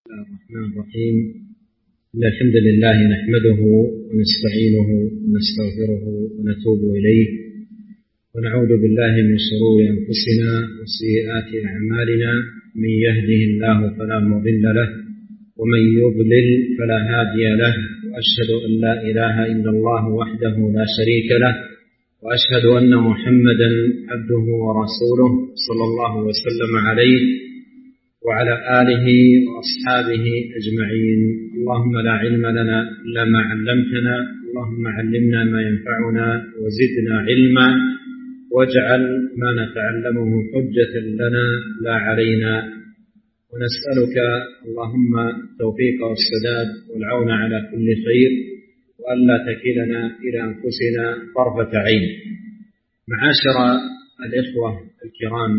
الله الرحمن الرحيم. إن الحمد لله نحمده ونستعينه ونستغفره ونتوب إليه ونعوذ بالله من شرور أنفسنا وسيئات أعمالنا. من يهده الله فلا مضل له ومن يضلل فلا هادي له، وأشهد أن لا إله إلا الله وحده لا شريك له، وأشهد أن محمدا عبده ورسوله صلى الله وسلم عليه وعلى آله وأصحابه أجمعين. اللهم لا علم لنا إلا ما علمتنا، اللهم علمنا ما ينفعنا وزدنا علما، واجعل ما نتعلمه حجة لنا لا علينا. ونسألك اللهم التوفيق والسداد والعون على كل خير، وألا تكلنا إلى أنفسنا طرفة عين. معاشر الإخوة الكرام،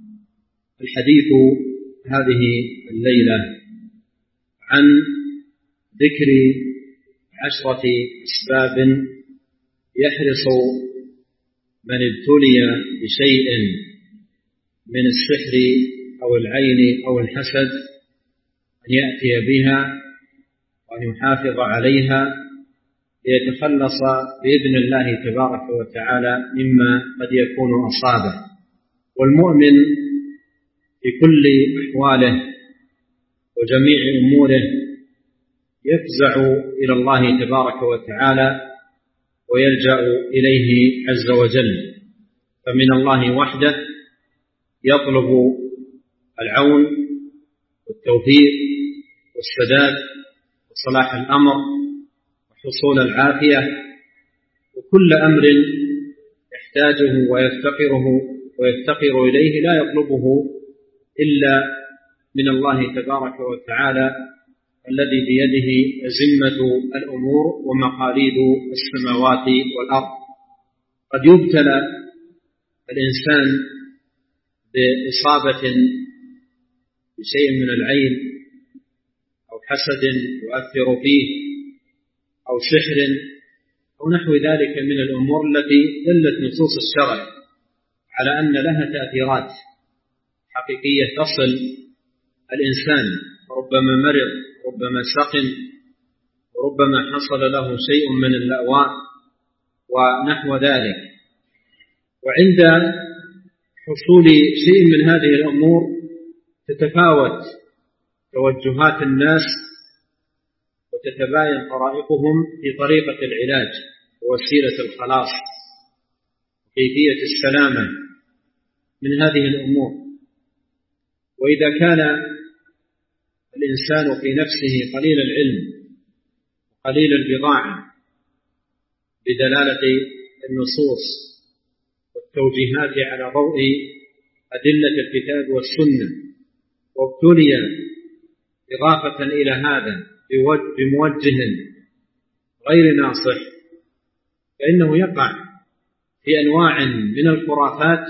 الحديث هذه الليلة عن ذكر 10 أسباب يحرص من ابتلي بشيء من السحر أو العين أو الحسد أن يأتي بها وأن يحافظ عليها ليتخلص بإذن الله تبارك وتعالى مما قد يكون أصابه. والمؤمن في كل أحواله وجميع أموره يفزع إلى الله تبارك وتعالى ويلجأ إليه عز وجل، فمن الله وحده يطلب العون والتوفيق والسداد وصلاح الأمر وحصول العافية، وكل أمر يحتاجه ويفتقر إليه لا يطلبه إلا من الله تبارك وتعالى الذي بيده أزمة الأمور ومقاليد السماوات والأرض. قد يبتلى الإنسان بإصابة بشيء من العين أو حسد يؤثر فيه أو سحر أو نحو ذلك من الأمور التي دلت نصوص الشرع على أن لها تأثيرات حقيقية تصل الإنسان، ربما مرض، ربما سقم، وربما حصل له شيء من اللأواء ونحو ذلك. وعند حصول شيء من هذه الأمور تتفاوت توجهات الناس وتتباين طرائقهم في طريقة العلاج ووسيلة الخلاص وكيفية السلامة من هذه الأمور. وإذا كان الإنسان في نفسه قليل العلم وقليل البضاعة بدلالة النصوص والتوجيهات على ضوء أدلة الكتاب والسنة، وابتلي إضافة إلى هذا بموجه غير ناصح، فإنه يقع في أنواع من الخرافات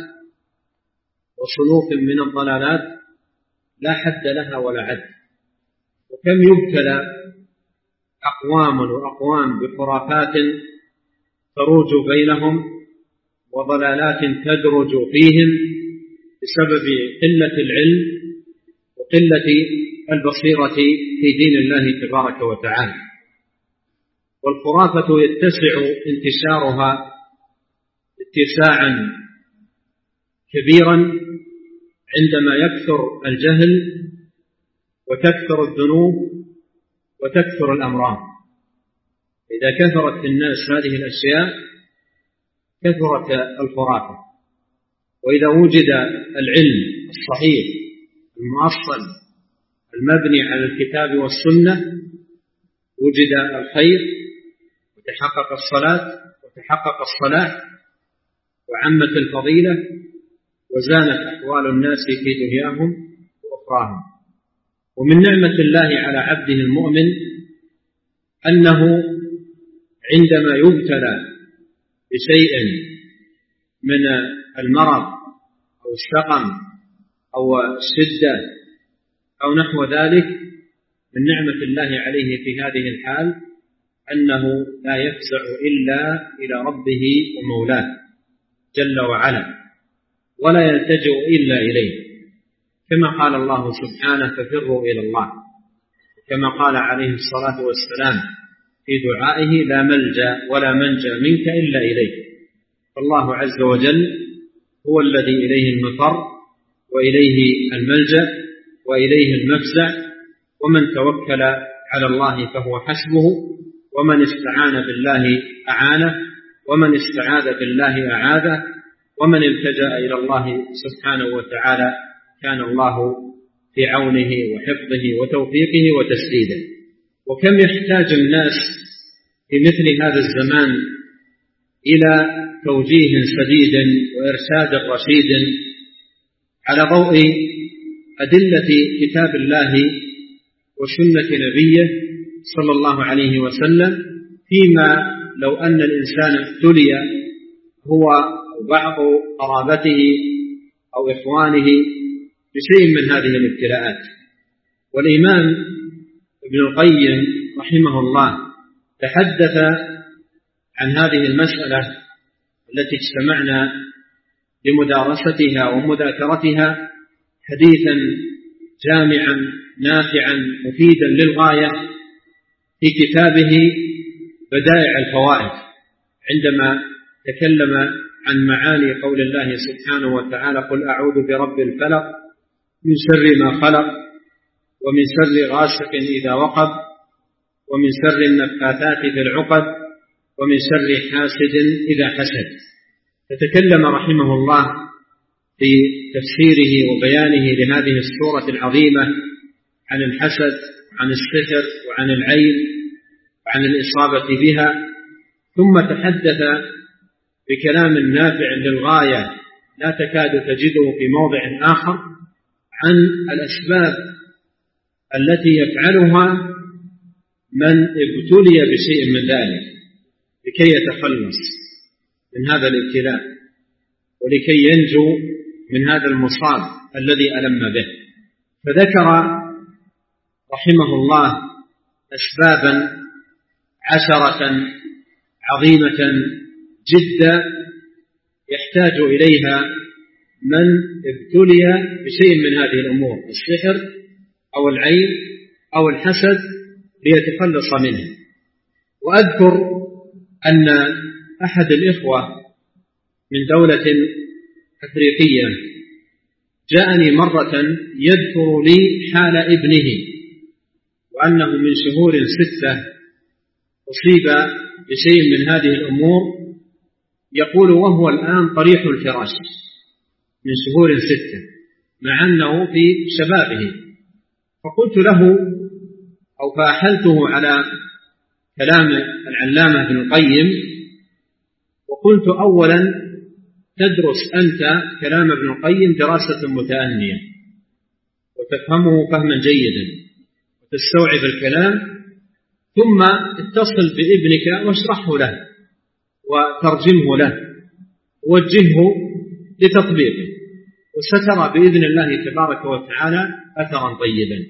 وصنوف من الضلالات لا حد لها ولا عد. وكم يبتلى أقوام وأقوام بخرافات تروج بينهم وضلالات تدرج فيهم بسبب قلة العلم وقلة البصيرة في دين الله تبارك وتعالى. والخرافة يتسع انتشارها اتساعا كبيرا عندما يكثر الجهل وتكثر الذنوب وتكثر الأمراض. إذا كثرت في الناس هذه الأشياء كثرت الخرافة. وإذا وجد العلم الصحيح المؤصل المبني على الكتاب والسنة وجد الخير وتحقق الصلاح وعمت الفضيلة وزانت أحوال الناس في دنياهم وأخراهم. ومن نعمة الله على عبده المؤمن أنه عندما يبتلى بشيء من المرض أو السقم أو الشدة أو نحو ذلك، من نعمة الله عليه في هذه الحال أنه لا يفزع إلا إلى ربه ومولاه جل وعلا، ولا يلتجئ إلا إليه، كما قال الله سبحانه: ففروا إلى الله. كما قال عليه الصلاة والسلام في دعائه: لا ملجأ ولا منجأ منك إلا إليك. فالله عز وجل هو الذي إليه المفر وإليه الملجأ وإليه المفزع، ومن توكل على الله فهو حسبه، ومن استعان بالله أعانه، ومن استعاذ بالله أعاذه، ومن التجأ إلى الله سبحانه وتعالى كان الله في عونه وحفظه وتوفيقه وتسديده. وكم يحتاج الناس في مثل هذا الزمان إلى توجيه سديد وإرشاد رشيد على ضوء أدلة كتاب الله وسنة نبيه صلى الله عليه وسلم، فيما لو أن الإنسان ابتلي هو وبعض قرابته أو إخوانه بشيء من هذه الابتلاءات. والإمام ابن القيم رحمه الله تحدث عن هذه المسألة التي اجتمعنا لمدارستها ومذاكرتها حديثا جامعا نافعا مفيدا للغاية في كتابه بدائع الفوائد، عندما تكلم عن معاني قول الله سبحانه وتعالى: قل أعوذ برب الفلق من شر ما خلق، ومن شر غاسق إذا وقب، ومن شر النفاثات في العقد، ومن شر حاسد إذا حسد. فتكلم رحمه الله في تفسيره وبيانه لهذه السورة العظيمة عن الحسد، عن السحر، وعن العين، وعن الإصابة بها، ثم تحدث بكلام نافع للغاية لا تكاد تجده في موضع آخر عن الأسباب التي يفعلها من ابتلي بشيء من ذلك لكي يتخلص من هذا الابتلاء ولكي ينجو من هذا المصاب الذي ألم به. فذكر رحمه الله أسبابا 10 عظيمة جدا يحتاج إليها من ابتلي بشيء من هذه الأمور، السحر أو العين أو الحسد، ليتخلص منه. وأذكر أن أحد الإخوة من دولة أفريقية جاءني مرة يذكر لي حال ابنه، وأنه من شهور 6 أصيب بشيء من هذه الأمور، يقول وهو الآن طريح الفراش من شهور 6 مع أنه في شبابه. فقلت له أو فأحلته على كلام العلامة ابن القيم، وقلت أولا تدرس أنت كلام ابن القيم دراسة متأنية وتفهمه فهما جيدا وتستوعب الكلام، ثم اتصل بابنك واشرحه له وترجمه له ووجهه لتطبيقه، وسترى بإذن الله تبارك وتعالى أثرا طيبا.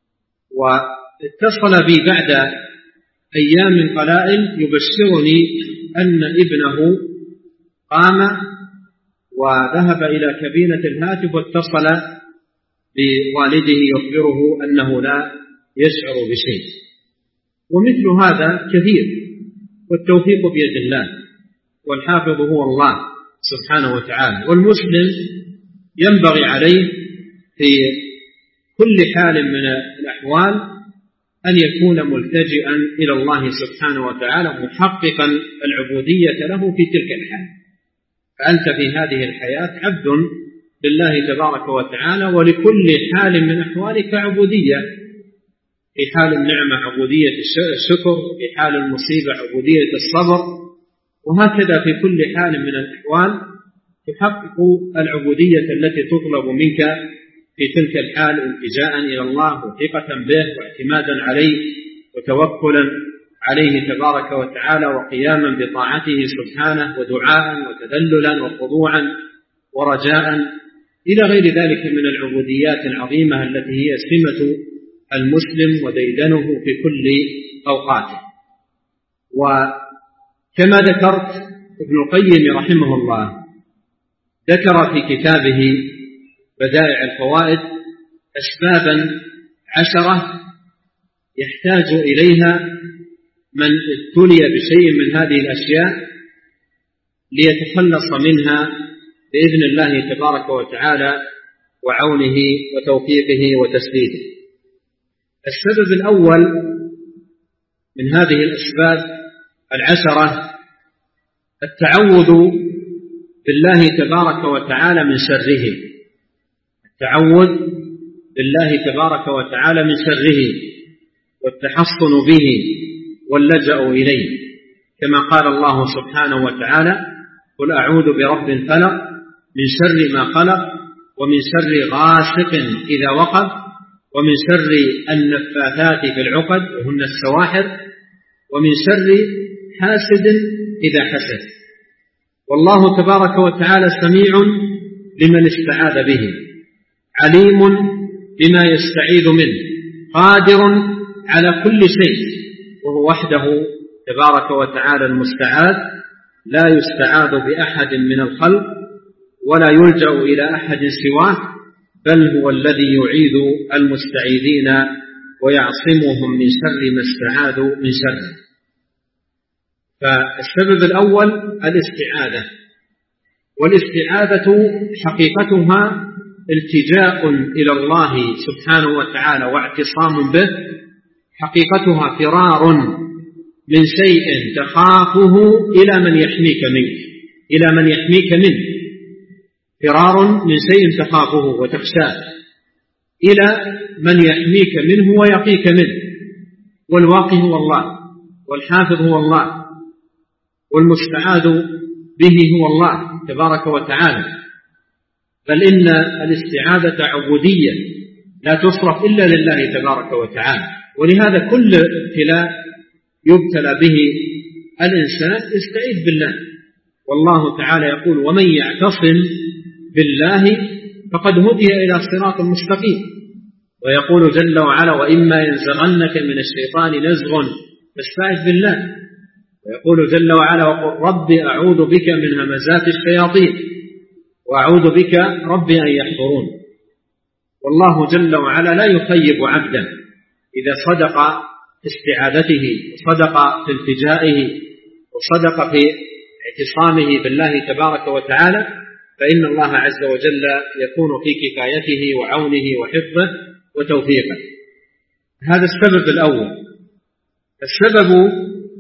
واتصل بي بعد أيام قلائل يبشرني أن ابنه قام وذهب إلى كابينة الهاتف واتصل بوالده يخبره أنه لا يشعر بشيء. ومثل هذا كثير، والتوفيق بيد الله، والحافظ هو الله سبحانه وتعالى. والمسلم ينبغي عليه في كل حال من الأحوال أن يكون ملتجئا إلى الله سبحانه وتعالى محققا العبودية له في تلك الحال. فأنت في هذه الحياة عبد لله تبارك وتعالى، ولكل حال من أحوالك عبودية. في حال النعمة عبودية الشكر، في حال المصيبة عبودية الصبر، وهكذا في كل حال من الأحوال تحقق العبودية التي تطلب منك في تلك الحال التجاء إلى الله وثقة به واعتمادا عليه وتوكلا عليه تبارك وتعالى وقياما بطاعته سبحانه ودعاء وتذللا وخضوعا ورجاء إلى غير ذلك من العبوديات العظيمة التي هي سمة المسلم وديدنه في كل أوقاته. وكما ذكرت ابن القيم رحمه الله ذكر في كتابه بدائع الفوائد أسبابا 10 يحتاج إليها من ابتلي بشيء من هذه الأشياء ليتخلص منها بإذن الله تبارك وتعالى وعونه وتوفيقه وتسديده. السبب الأول من هذه الأسباب 10 التعوذ بالله تبارك وتعالى من شره، التعوذ بالله تبارك وتعالى من شره والتحصن به واللجأ إليه، كما قال الله سبحانه وتعالى: قل أعوذ برب الفلق من شر ما خلق ومن شر غاسق إذا وقب ومن شر النفاثات في العقد وهن السواحر ومن شر حاسد إذا حسد. والله تبارك وتعالى سميع لمن استعاذ به، عليم بما يستعيذ منه، قادر على كل شيء، وهو وحده تبارك وتعالى المستعاذ، لا يستعاذ بأحد من الخلق ولا يلجأ إلى أحد سواه، بل هو الذي يعيذ المستعيذين ويعصمهم من شر ما استعاذوا من شره. فالسبب الأول الاستعاذة، والاستعاذة حقيقتها التجاء إلى الله سبحانه وتعالى واعتصام به، حقيقتها فرار من شيء تخافه إلى من يحميك منه، إلى من يحميك منه، فرار من شيء تخافه وتخشاه إلى من يحميك منه ويقيك منه، والواقي هو الله، والحافظ هو الله، والمستعاذ به هو الله تبارك وتعالى. بل إن الاستعاذة عبودية لا تصرف إلا لله تبارك وتعالى، ولهذا كل ابتلاء يبتلى به الإنسان يستعيذ بالله. والله تعالى يقول: ومن يعتصم بالله فقد هدي إلى صراط مستقيم. ويقول جل وعلا: وإما ينزغنك من الشيطان نزغ فاستعذ بالله. ويقول جل وعلا: وقل رب أعوذ بك من همزات الشياطين وأعوذ بك رب أن يحضرون. والله جل وعلا لا يخيب عبدا إذا صدق في استعاذته وصدق في التجائه وصدق في اعتصامه بالله تبارك وتعالى، فإن الله عز وجل يكون في كفايته وعونه وحفظه وتوفيقه. هذا السبب الأول. السبب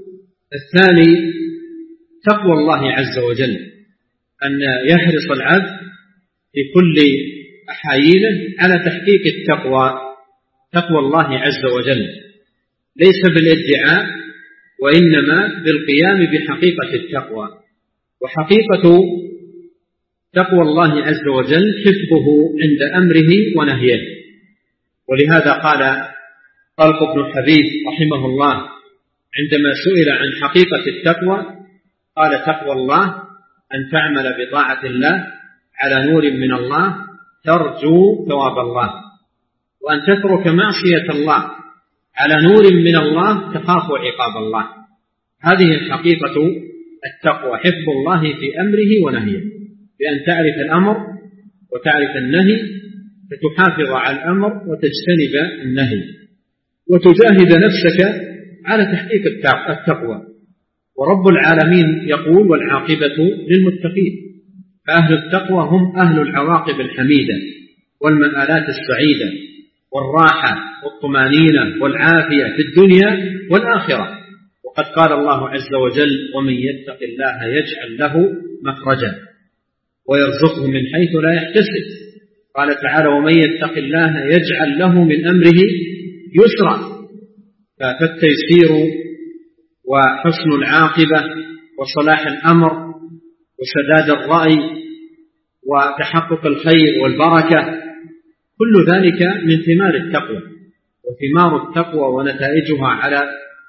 الثاني تقوى الله عز وجل، أن يحرص العبد في كل أحايينه على تحقيق التقوى، تقوى الله عز وجل، ليس بالادعاء وإنما بالقيام بحقيقة التقوى. وحقيقة تقوى الله عز وجل حفظه عند أمره ونهيه. ولهذا قال طلق بن حبيب رحمه الله عندما سئل عن حقيقة التقوى قال: تقوى الله أن تعمل بطاعة الله على نور من الله ترجو ثواب الله، وأن تترك معصية الله على نور من الله تخاف عقاب الله. هذه حقيقة التقوى، حفظ الله في أمره ونهيه، بأن تعرف الأمر وتعرف النهي فتحافظ على الأمر وتجتنب النهي، وتجاهد نفسك على تحقيق التقوى. ورب العالمين يقول: والعاقبة للمتقين. فأهل التقوى هم أهل العواقب الحميدة والمآلات السعيدة والراحة والطمانينة والعافية في الدنيا والآخرة. وقد قال الله عز وجل: ومن يتق الله يجعل له مخرجا ويرزقه من حيث لا يحتسب. قال تعالى: ومن يتق الله يجعل له من أمره يسرا. فالتيسير وحسن العاقبة وصلاح الأمر وسداد الرأي وتحقق الخير والبركة كل ذلك من ثمار التقوى. وثمار التقوى ونتائجها على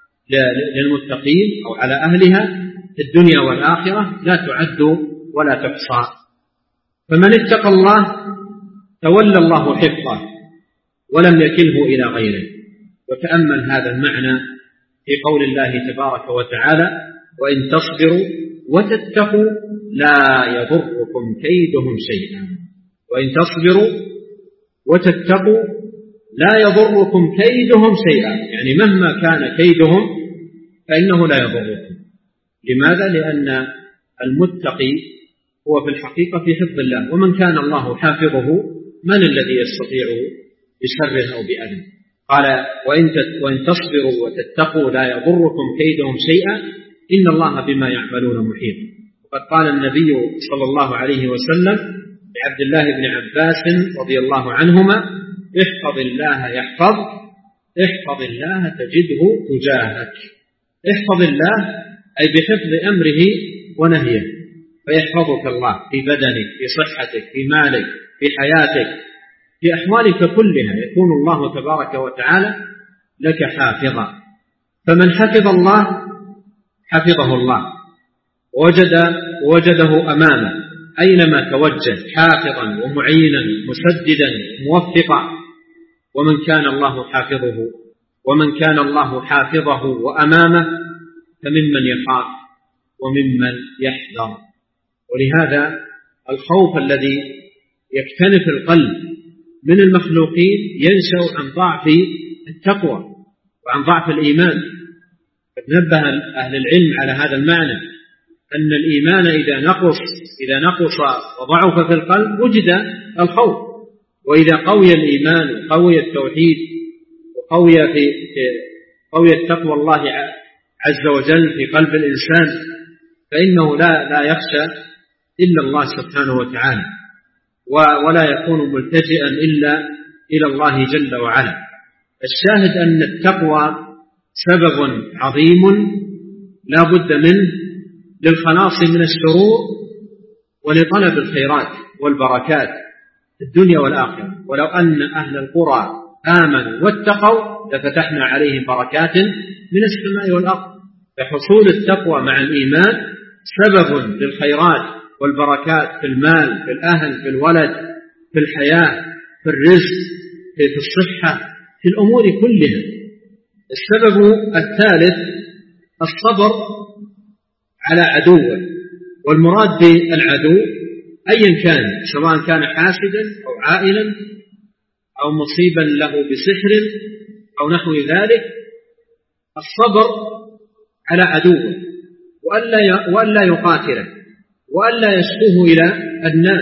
للمتقين أو على أهلها في الدنيا والآخرة لا تعد ولا تحصى. فمن اتقى الله تولى الله حفظه ولم يكله إلى غيره. وتأمل هذا المعنى في قول الله تبارك وتعالى: وإن تصبروا وتتقوا لا يضركم كيدهم شيئا. وإن تصبروا وتتقوا لا يضركم كيدهم شيئا، يعني مهما كان كيدهم فإنه لا يضركم. لماذا؟ لأن المتقي هو في الحقيقة في حفظ الله، ومن كان الله حافظه من الذي يستطيع بشر أو بأذى؟ قال وإن تصبروا وتتقوا لا يضركم كيدهم شيئا إن الله بما يعملون محيط. وقد قال النبي صلى الله عليه وسلم لعبد الله بن عباس رضي الله عنهما: احفظ الله يحفظك، احفظ الله تجده تجاهك. احفظ الله أي بحفظ أمره ونهيه، فيحفظك الله في بدنك، في صحتك، في مالك، في حياتك، في أحوالك كلها، يكون الله تبارك وتعالى لك حافظا. فمن حفظ الله حفظه الله، وجده أمامه أينما توجه حافظا ومعينا مسددا موفقا. ومن كان الله حافظه وأمامه فممن يخاف وممن يحذر. ولهذا الخوف الذي يكتنف القلب من المخلوقين ينشأ عن ضعف التقوى وعن ضعف الإيمان. قد نبه أهل العلم على هذا المعنى، أن الإيمان إذا نقص وضعف في القلب وجد الخوف، وإذا قوي الإيمان وقوي التوحيد وقوي تقوى الله عز وجل في قلب الإنسان فإنه لا يخشى إلا الله سبحانه وتعالى، ولا يكون ملتجئا إلا إلى الله جل وعلا. الشاهد أن التقوى سبب عظيم لا بد منه للخلاص من الشرور ولطلب الخيرات والبركات في الدنيا والآخرة. ولو أن أهل القرى آمنوا واتقوا لفتحنا عليهم بركات من السماء والأرض. فحصول التقوى مع الإيمان سبب للخيرات والبركات في المال، في الأهل، في الولد، في الحياة، في الرزق، في الصحة، في الأمور كلها. السبب الثالث الصبر على عدوه. والمراد بالعدو أيا كان، سواء كان حاسدا أو عائلا أو مصيبا له بسحر أو نحو ذلك. الصبر على عدوه وألا يقاتله وألا يشكوه إلى الناس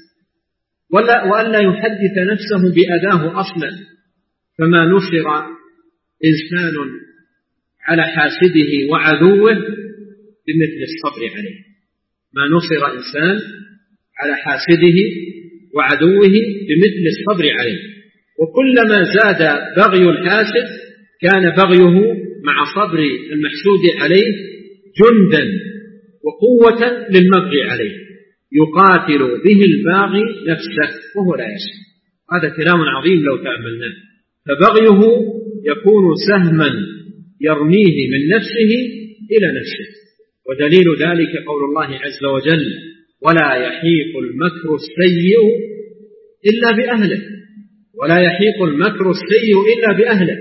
وألا يحدث نفسه بأذاه أصلا. فما نصر إنسان على حاسده وعدوه بمثل الصبر عليه. ما نصر إنسان على حاسده وعدوه بمثل الصبر عليه. وكلما زاد بغي الحاسد كان بغيه مع صبر المحسود عليه جندا وقوة للمبغي عليه، يقاتل به الباغي نفسه وهو لا يشعر. هذا كلام عظيم لو تأملناه. فبغيه يكون سهما يرميه من نفسه إلى نفسه. ودليل ذلك قول الله عز وجل: ولا يحيق المكر السيء إلا بأهله. ولا يحيق المكر السيء إلا بأهله.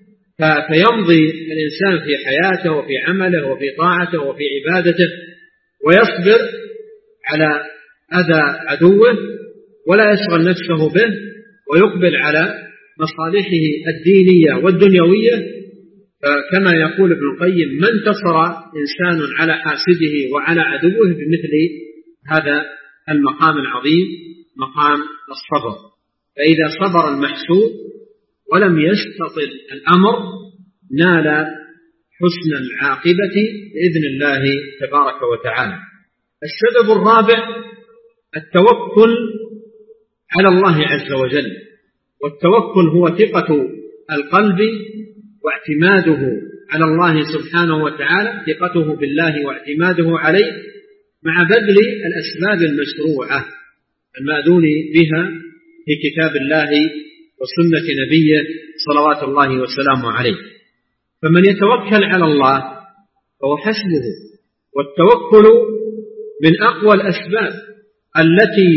فيمضي الإنسان في حياته وفي عمله وفي طاعته وفي عبادته ويصبر على أذى عدوه ولا يشغل نفسه به، ويقبل على مصالحه الدينية والدنيوية. فكما يقول ابن القيم: ما انتصر إنسان على حاسده وعلى عدوه بمثل هذا المقام العظيم، مقام الصبر. فإذا صبر المحسود ولم يستطل الأمر نال حسن العاقبة بإذن الله تبارك وتعالى. السبب الرابع التوكل على الله عز وجل. والتوكل هو ثقة القلب واعتماده على الله سبحانه وتعالى، ثقته بالله واعتماده عليه مع بذل الأسباب المشروعة المأذون بها في كتاب الله وسنة نبيه صلوات الله وسلامه عليه. فمن يتوكل على الله فهو حسبه. والتوكل من أقوى الأسباب التي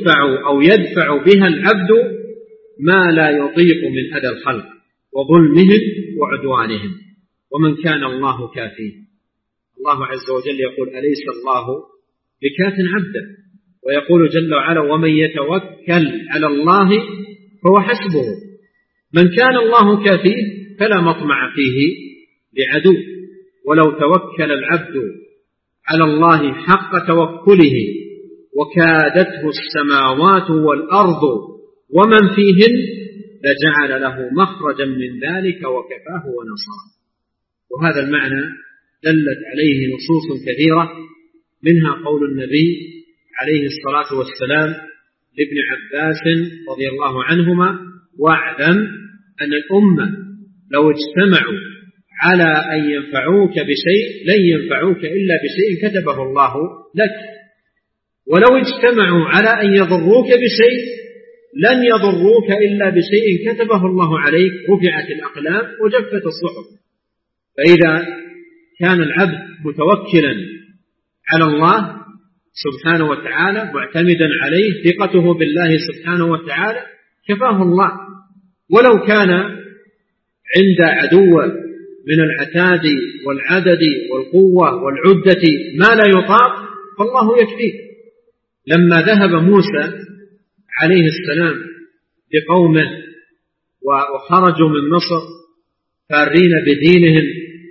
يدفع بها العبد ما لا يطيق من أذى الخلق وظلمهم وعدوانهم. ومن كان الله كافيه. الله عز وجل يقول: أليس الله بكاف عبده؟ ويقول جل وعلا: ومن يتوكل على الله فهو حسبه. من كان الله كافيه فلا مطمع فيه لعدو. ولو توكل العبد على الله حق توكله وكادته السماوات والأرض ومن فيهن لجعل له مخرجا من ذلك وكفاه ونصره. وهذا المعنى دلت عليه نصوص كثيرة، منها قول النبي عليه الصلاة والسلام لابن عباس رضي الله عنهما: واعلم أن الأمة لو اجتمعوا على أن ينفعوك بشيء لن ينفعوك إلا بشيء كتبه الله لك، ولو اجتمعوا على أن يضروك بشيء لن يضروك إلا بشيء كتبه الله عليك، رفعت الأقلام وجفت الصحف. فإذا كان العبد متوكلا على الله سبحانه وتعالى معتمدا عليه، ثقته بالله سبحانه وتعالى، كفاه الله. ولو كان عند عدو من العتاد والعدد والقوة والعدة ما لا يطاق فالله يكفيه. لما ذهب موسى عليه السلام بقومه وخرجوا من مصر فارين بدينهم،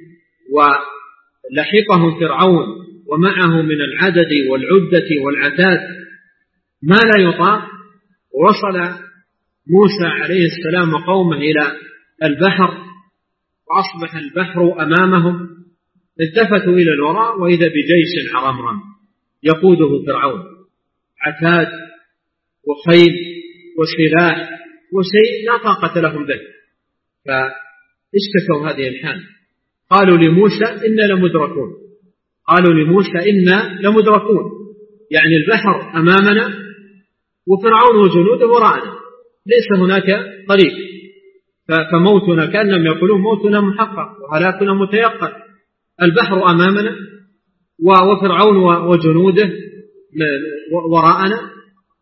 ولحقهم فرعون ومعه من العدد والعدة والعتاد ما لا يطاق، ووصل موسى عليه السلام وقومه إلى البحر وأصبح البحر أمامهم، التفتوا إلى الوراء وإذا بجيش عرمرم يقوده فرعون، عتاد وخيل وسلاح وشيء لا طاقة لهم به. فاشتكوا هذه الحال، قالوا لموسى إنا لمدركون، قالوا لموسى إنا لمدركون، يعني البحر أمامنا وفرعون وجنوده وراءنا، ليس هناك طريق، فموتنا كأنهم يقولون موتنا محقق وهلاكنا متيقن، البحر أمامنا وفرعون وجنوده وراءنا،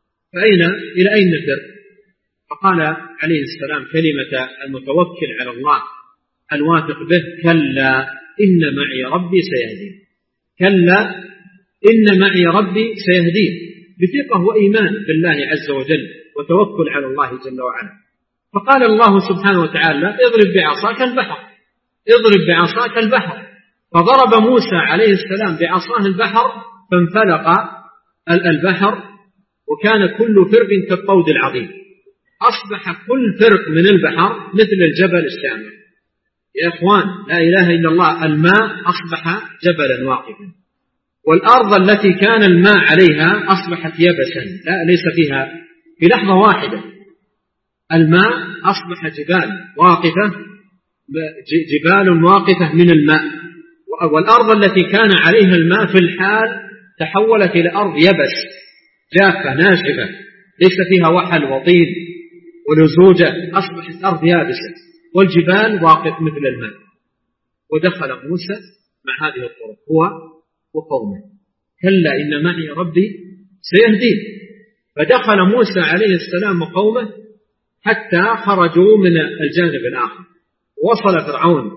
إلى أين نفر؟ فقال عليه السلام كلمة المتوكل على الله الواثق به: كلا إن معي ربي سيهدين. كلا إن معي ربي سيهدين، بثقة وإيمان بالله عز وجل وتوكل على الله جل وعلا. فقال الله سبحانه وتعالى: اضرب بعصاك البحر، اضرب بعصاك البحر. فضرب موسى عليه السلام بعصاه البحر فانفلق البحر، وكان كل فرق كالطود العظيم، أصبح كل فرق من البحر مثل الجبل الشامخ. يا إخوان لا إله إلا الله، الماء أصبح جبلا واقفا، والأرض التي كان الماء عليها أصبحت يبسا، لا ليس فيها في لحظة واحدة، الماء أصبح جبال واقفة، جبال واقفة من الماء، والأرض التي كان عليها الماء في الحال تحولت إلى أرض يبس جافة ناشفة ليس فيها وحل وطين ولزوجة، أصبحت أرض يابسة والجبال واقف مثل الماء. ودخل موسى مع هذه الطرق هو وقومه: كلا إن معي ربي سيهدين. فدخل موسى عليه السلام وقومه حتى خرجوا من الجانب الآخر، وصل فرعون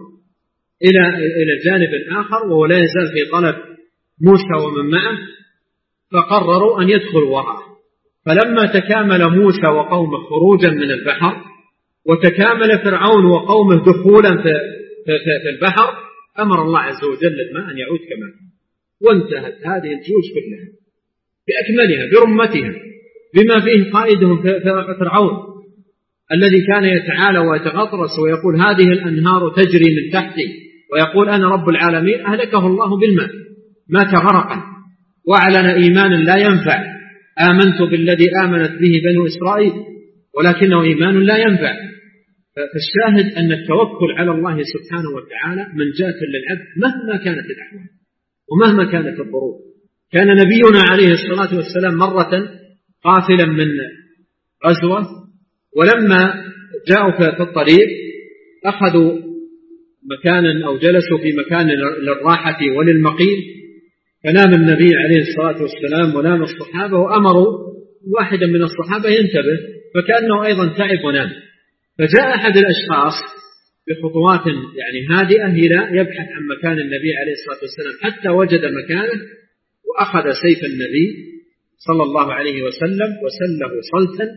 إلى الجانب الآخر وهو لا يزال في طلب موسى ومن معه، فقرروا أن يدخلوا وراءه. فلما تكامل موسى وقومه خروجا من البحر وتكامل فرعون وقومه دخولا في البحر، أمر الله عز وجل الماء أن يعود كما كان، وانتهت هذه الجيوش كلها بأكملها برمتها بما فيه قائدهم فرعون الذي كان يتعالى ويتغطرس ويقول هذه الأنهار تجري من تحتي ويقول أنا رب العالمين، أهلكه الله بالماء، مات غرقا وأعلن إيمانا لا ينفع: آمنت بالذي آمنت به بنو إسرائيل ولكنه إيمان لا ينفع. فالشاهد أن التوكل على الله سبحانه وتعالى منجاة للعبد مهما كانت الأحوال ومهما كانت الظروف. كان نبينا عليه الصلاة والسلام مرة قافلا من غزوة، ولما جاءوا في الطريق أخذوا مكانا أو جلسوا في مكان للراحة وللمقيل، فنام النبي عليه الصلاة والسلام ونام الصحابة، وأمروا واحدا من الصحابة ينتبه فكأنه أيضا تعب ونام، فجاء أحد الأشخاص بخطوات يعني هادئة إلى يبحث عن مكان النبي عليه الصلاة والسلام حتى وجد مكانه، وأخذ سيف النبي صلى الله عليه وسلم وسله صلتا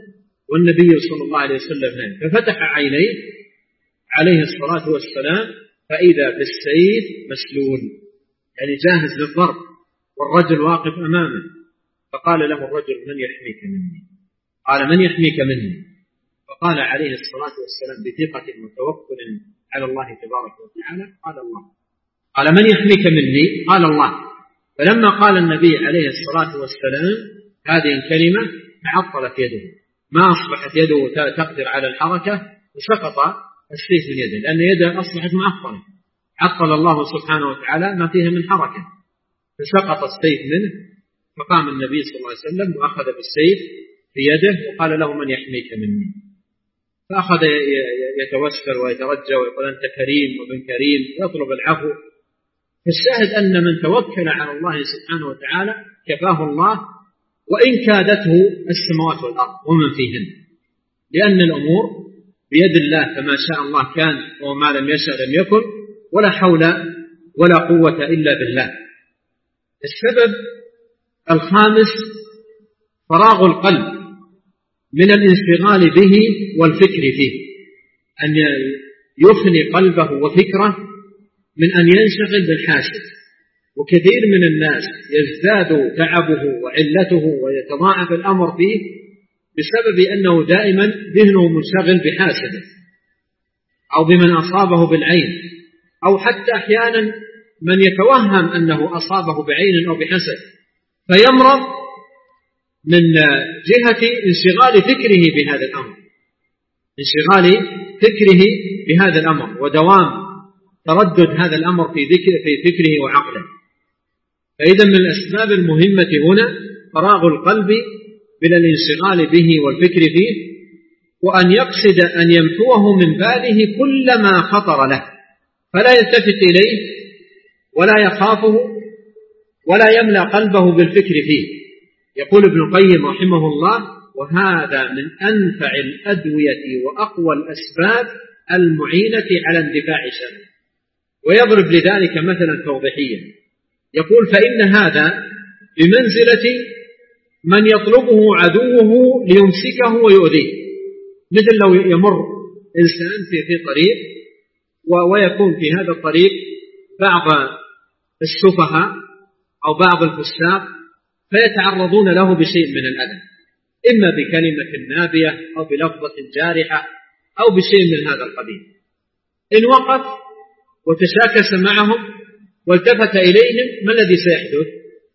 والنبي صلى الله عليه وسلم نام، ففتح عينيه عليه الصلاة والسلام فإذا بالسيف مسلول، يعني جاهز للضرب، والرجل واقف أمامه. فقال له الرجل: من يحميك مني؟ قال: من يحميك مني؟ فقال عليه الصلاة والسلام بثقة وتوكل على الله تبارك وتعالى: قال الله. قال: من يحميك مني؟ قال الله. فلما قال النبي عليه الصلاة والسلام هذه الكلمة تعطلت يده، ما أصبحت يده تقدر على الحركة، وسقط السيف من يده، لأن يده أصبحت معطلة، عطل الله سبحانه وتعالى ما فيها من حركة، فسقط السيف منه. فقام النبي صلى الله عليه وسلم وأخذ بالسيف في يده وقال له: من يحميك مني؟ فأخذ يتوسل ويترجى ويقول: أنت كريم وابن كريم، ويطلب العفو. فالشاهد أن من توكل على الله سبحانه وتعالى كفاه الله، وإن كادته السماوات والأرض ومن فيهن، لأن الأمور بيد الله، فما شاء الله كان وما لم يشاء لم يكن، ولا حول ولا قوة إلا بالله. السبب الخامس فراغ القلب من الانشغال به والفكر فيه، أن يفني قلبه وفكره من أن ينشغل بالحاسد. وكثير من الناس يزداد تعبه وعلته ويتضاعف الأمر فيه بسبب أنه دائما ذهنه منشغل بحاسده أو بمن أصابه بالعين، أو حتى أحيانا من يتوهم أنه أصابه بعين أو بحسد، فيمرض من جهة انشغال فكره بهذا الأمر، انشغال فكره بهذا الأمر ودوام تردد هذا الأمر في فكره وعقله. فإذا من الأسباب المهمة هنا فراغ القلب من الانشغال به والفكر فيه، وأن يقصد أن يمحوه من باله كل ما خطر له، فلا يلتفت إليه ولا يخافه ولا يملأ قلبه بالفكر فيه. يقول ابن القيم رحمه الله: وهذا من أنفع الأدوية وأقوى الأسباب المعينة على اندفاع شره. ويضرب لذلك مثلا توضيحيا، يقول: فإن هذا بمنزلة من يطلبه عدوه ليمسكه ويؤذيه، مثل لو يمر إنسان في طريق ويكون في هذا الطريق بعض السفهاء أو بعض الفساق فيتعرضون له بشيء من الأذى، إما بكلمة نابية أو بلفظة جارحة أو بشيء من هذا القبيل. إن وقف وتشاكس معهم والتفت إليهم، ما الذي سيحدث؟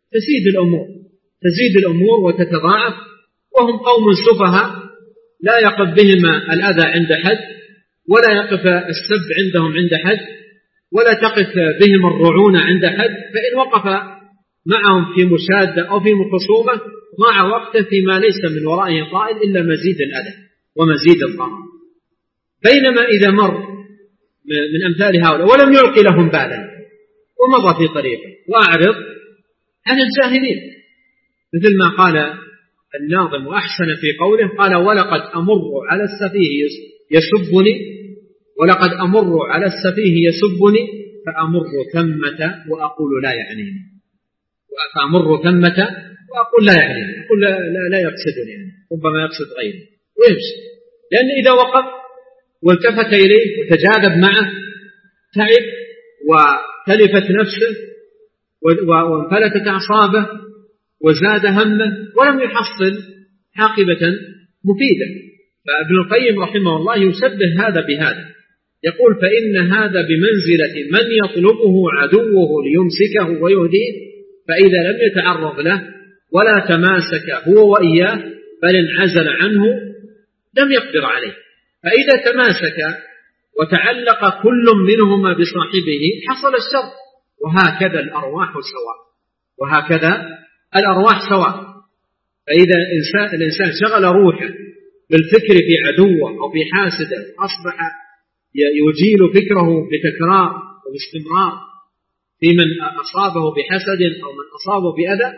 تزيد الأمور وتتضاعف، وهم قوم سفهاء لا يقف بهم الأذى عند حد، ولا يقف السب عندهم عند حد، ولا تقف بهم الرعونة عند حد. فإن وقف معهم في مشادة أو في خصومة ضاع وقته فيما ليس من ورائه طائل إلا مزيد الأذى ومزيد الضرر. بينما إذا مر من أمثال هؤلاء ولم يلقي لهم بالا ومضى في طريقه وأعرض عن الجاهلين، مثل ما قال الناظم وأحسن في قوله، قال: ولقد أمر على السفيه يسبني فأمر ثمة وأقول لا يعنيني، أقول لا يقصدني، يعني ربما يقصد غيري ويمشي. لأن إذا وقف والتفت إليه وتجاذب معه تعب وتلفت نفسه وانفلتت أعصابه وزاد همه ولم يحصل عاقبة مفيدة. فابن القيم رحمه الله يشبه هذا بهذا، يقول: فإن هذا بمنزلة من يطلبه عدوه ليمسكه ويهديه، فإذا لم يتعرض له ولا تماسك هو وإياه بل انعزل عنه لم يقدر عليه. فإذا تماسك وتعلق كل منهما بصاحبه حصل الشر. وهكذا الأرواح سواء. فإذا الإنسان شغل روحه بالفكر في عدوه أو في حاسده، أصبح يجيل فكره بتكرار وباستمرار في من أصابه بحسد أو من أصابه بأذى،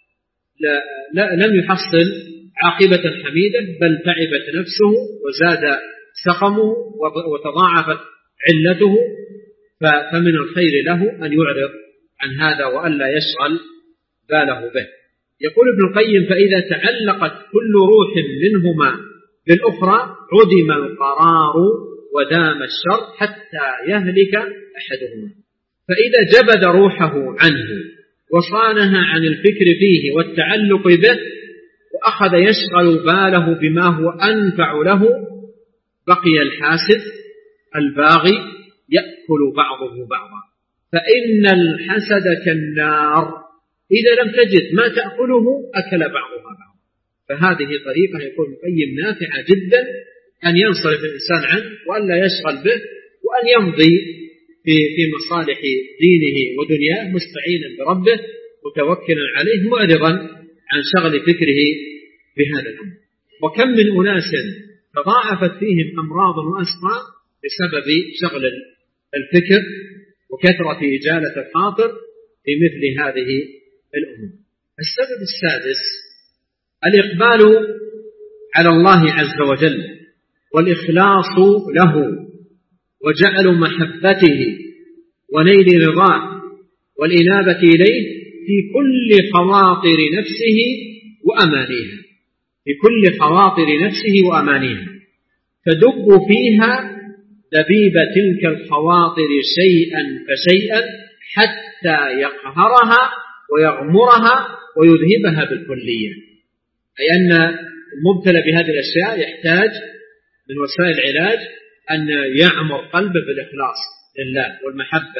لم يحصل عاقبة حميدة، بل تعبت نفسه وزاد سقمه وتضاعفت علته. فمن الخير له أن يعرض عن هذا وألا يشغل باله به. يقول ابن القيم: فإذا تعلقت كل روح منهما بالأخرى عدم القرار ودام الشر حتى يهلك أحدهما. فإذا جبد روحه عنه وصانها عن الفكر فيه والتعلق به وأخذ يشغل باله بما هو أنفع له، بقي الحاسد الباغي يأكل بعضه بعضا. فإن الحسد كالنار، إذا لم تجد ما تأكله أكل بعضها بعضا. فهذه طريقة يكون مقيم نافعة جدا أن ينصرف الإنسان عنه وأن لا يشغل به، وأن يمضي في مصالح دينه ودنياه مستعينا بربه متوكلا عليه معرضا عن شغل فكره بهذا الأمر. وكم من أناس تضاعفت فيهم أمراض وأسقام بسبب شغل الفكر وكثرة إجالة الخاطر في مثل هذه الأمور. السبب السادس الإقبال على الله عز وجل والإخلاص له وجعل محبته ونيل رضاه والإنابة إليه في كل خواطر نفسه وأمانيها، في كل خواطر نفسه وأمانيها، تدب فيها دبيب تلك الخواطر شيئا فشيئا حتى يقهرها ويغمرها ويذهبها بالكلية. أي أن المبتلى بهذه الأشياء يحتاج من وسائل العلاج أن يعمر قلبه بالإخلاص لله والمحبة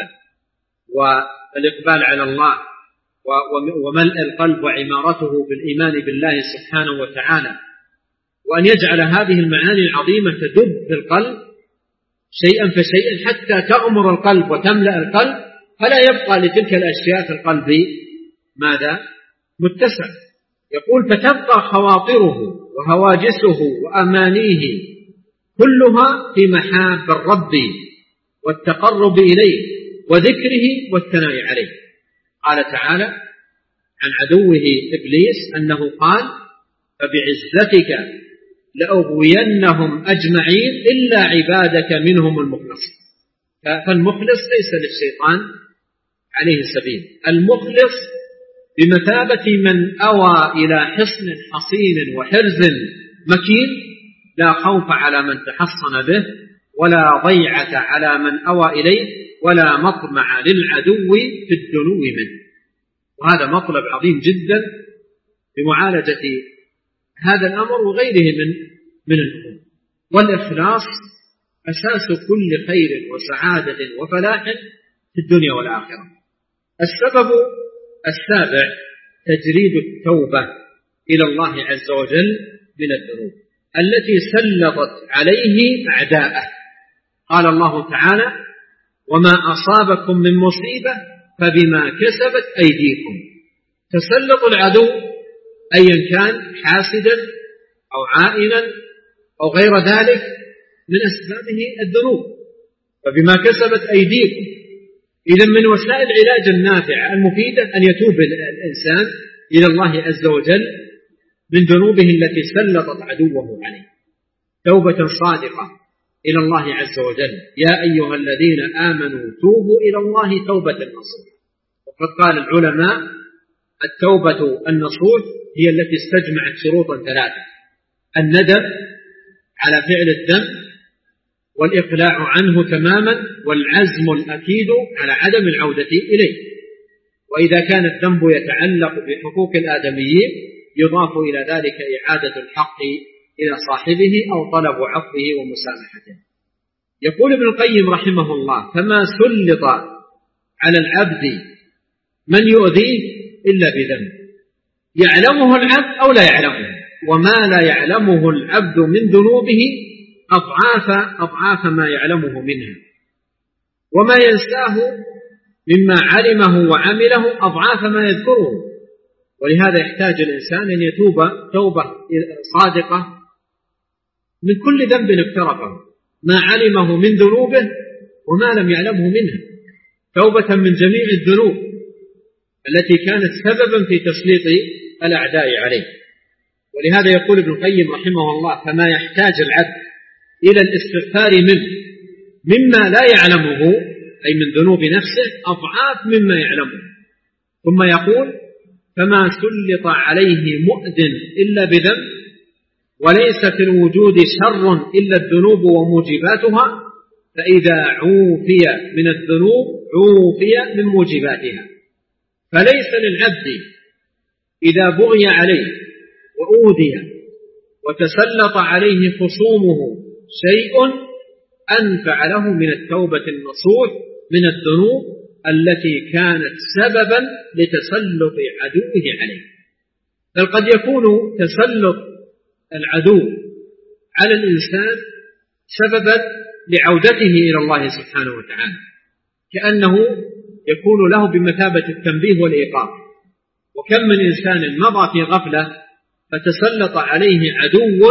والإقبال على الله وملء القلب وعمارته بالإيمان بالله سبحانه وتعالى، وأن يجعل هذه المعاني العظيمة تدب في القلب شيئا فشيئا حتى تغمر القلب وتملأ القلب، فلا يبقى لتلك الأشياء في القلب ماذا؟ متسع. يقول فتبقى خواطره وهواجسه وأمانيه كلها في محاب الرب والتقرب إليه وذكره والثناء عليه. قال تعالى عن عدوه إبليس أنه قال فبعزتك لأغوينهم أجمعين إلا عبادك منهم المخلص. فالمخلص ليس للشيطان عليه السبيل، المخلص بمثابة من أوى إلى حصن حصين وحرز مكين لا خوف على من تحصن به ولا ضيعة على من أوى إليه ولا مطمع للعدو في الدنو منه. وهذا مطلب عظيم جدا بمعالجة هذا الأمر وغيره من الأمور. والإخلاص أساس كل خير وسعادة وفلاح في الدنيا والآخرة. السبب السابع تجريد التوبة إلى الله عز وجل من الذنوب التي سلطت عليه أعداءه. قال الله تعالى وما أصابكم من مصيبة فبما كسبت أيديكم. تسلط العدو أيا كان حاسدا أو عائنا أو غير ذلك من أسبابه الذنوب، فبما كسبت أيديكم. إذن من وسائل العلاج النافعة المفيدة أن يتوب الإنسان إلى الله عز وجل من ذنوبه التي سلطت عدوه عليه توبة صادقة إلى الله عز وجل. يا أيها الذين آمنوا توبوا إلى الله توبة نصوحا. وقد قال العلماء التوبة النصوح هي التي استجمعت شروطا ثلاثة: الندم على فعل الذنب والإقلاع عنه تماما والعزم الأكيد على عدم العودة إليه. وإذا كان الذنب يتعلق بحقوق الآدميين يضاف إلى ذلك إعادة الحق إلى صاحبه أو طلب عفوه ومسامحته. يقول ابن القيم رحمه الله فما سلط على العبد من يؤذيه إلا بذنب يعلمه العبد أو لا يعلمه، وما لا يعلمه العبد من ذنوبه أضعاف ما يعلمه منها، وما ينساه مما علمه وعمله أضعاف ما يذكره. ولهذا يحتاج الإنسان أن يتوب توبة صادقة من كل ذنب اقترفه، ما علمه من ذنوبه وما لم يعلمه منها، توبة من جميع الذنوب التي كانت سببا في تسليط الأعداء عليه. ولهذا يقول ابن القيم رحمه الله فما يحتاج العبد إلى الاستغفار منه مما لا يعلمه أي من ذنوب نفسه أضعاف مما يعلمه. ثم يقول فما سلط عليه مؤذن إلا بذنب وليس في الوجود شر إلا الذنوب وموجباتها، فإذا عوفي من الذنوب عوفي من موجباتها. فليس للعبد إذا بغي عليه وأوذي وتسلط عليه خصومه شيء أنفع له من التوبة النصوح من الذنوب التي كانت سببا لتسلط عدوه عليه. بل قد يكون تسلط العدو على الإنسان سببا لعودته إلى الله سبحانه وتعالى، كأنه يكون له بمثابة التنبيه والإيقاظ. وكم من إنسان مضى في غفلة فتسلط عليه عدو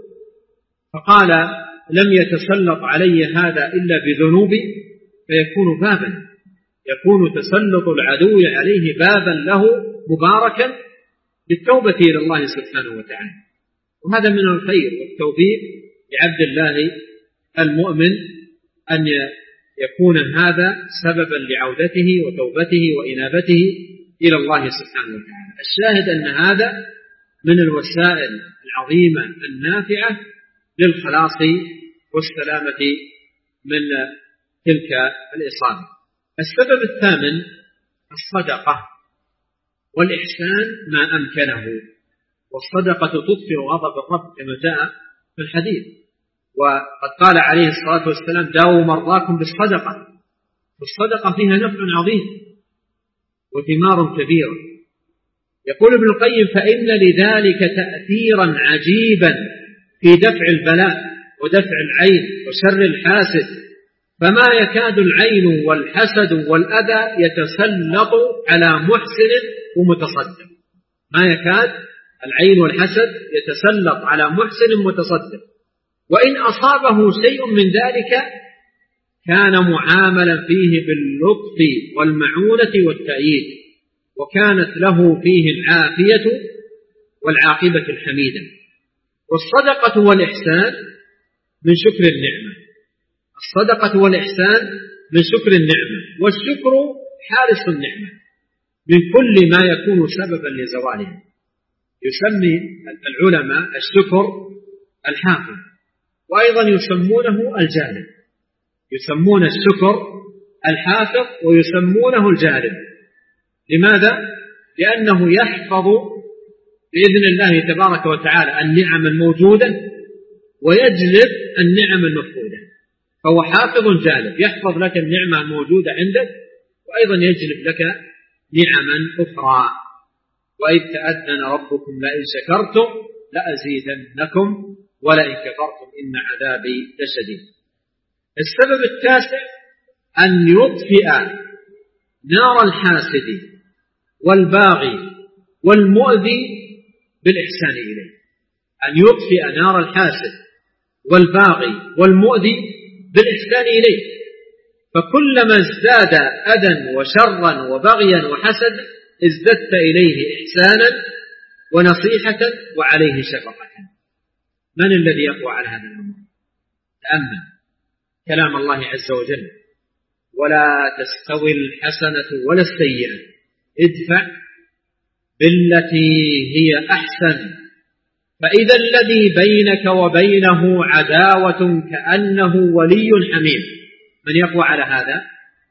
فقال لم يتسلط علي هذا إلا بذنوبي، فيكون بابا، يكون تسلط العدو عليه بابا له مباركا بالتوبة إلى الله سبحانه وتعالى. وهذا من الخير والتوفيق لعبد الله المؤمن أن يكون هذا سببا لعودته وتوبته وإنابته إلى الله سبحانه وتعالى. الشاهد أن هذا من الوسائل العظيمة النافعة للخلاص والسلامة من تلك الإصابة. السبب الثامن الصدقة والإحسان ما أمكنه. والصدقة تطفئ غضب الرب كما جاء في الحديث، وقد قال عليه الصلاة والسلام داووا مرضاكم بالصدقة. والصدقة فيها نفع عظيم وثمار كبيرة. يقول ابن القيم فإن لذلك تأثيرا عجيبا في دفع البلاء ودفع العين وشر الحاسد، فما يكاد العين والحسد والأذى يتسلط على محسن ومتصدق. ما يكاد العين والحسد يتسلط على محسن متصدق، وإن أصابه شيء من ذلك كان معاملا فيه باللطف والمعونة والتأييد، وكانت له فيه العافية والعاقبة الحميدة. والصدقة والإحسان من شكر النعمة. الصدقة والإحسان من شكر النعمة، والشكر حارس النعمة من كل ما يكون سببا لزوالها. يسمي العلماء الشكر الحافظ، وأيضا يسمونه الجالب. يسمون الشكر الحافظ ويسمونه الجالب. لماذا؟ لأنه يحفظ بإذن الله تبارك وتعالى النعم الموجودة ويجلب النعم المفقودة. فهو حافظ جالب، يحفظ لك النعمة الموجودة عندك وأيضا يجلب لك نعما أخرى. وإذ تأذن ربكم لئن شكرتم لأزيدنكم ولئن كفرتم إن عذابي لشديد. السبب التاسع أن يطفئ نار الحاسد والباغي والمؤذي بالإحسان إليه. أن يطفئ نار الحاسد والباغي والمؤذي بالإحسان إليه. فكلما ازداد أذى وشرا وبغيا وحسد ازددت إليه إحسانا ونصيحة وعليه شفقة. من الذي يقوى على هذا الأمر؟ تأمل كلام الله عز وجل: ولا تستوي الحسنة ولا السيئة ادفع بالتي هي أحسن فإذا الذي بينك وبينه عداوة كأنه ولي حميم. من يقوى على هذا؟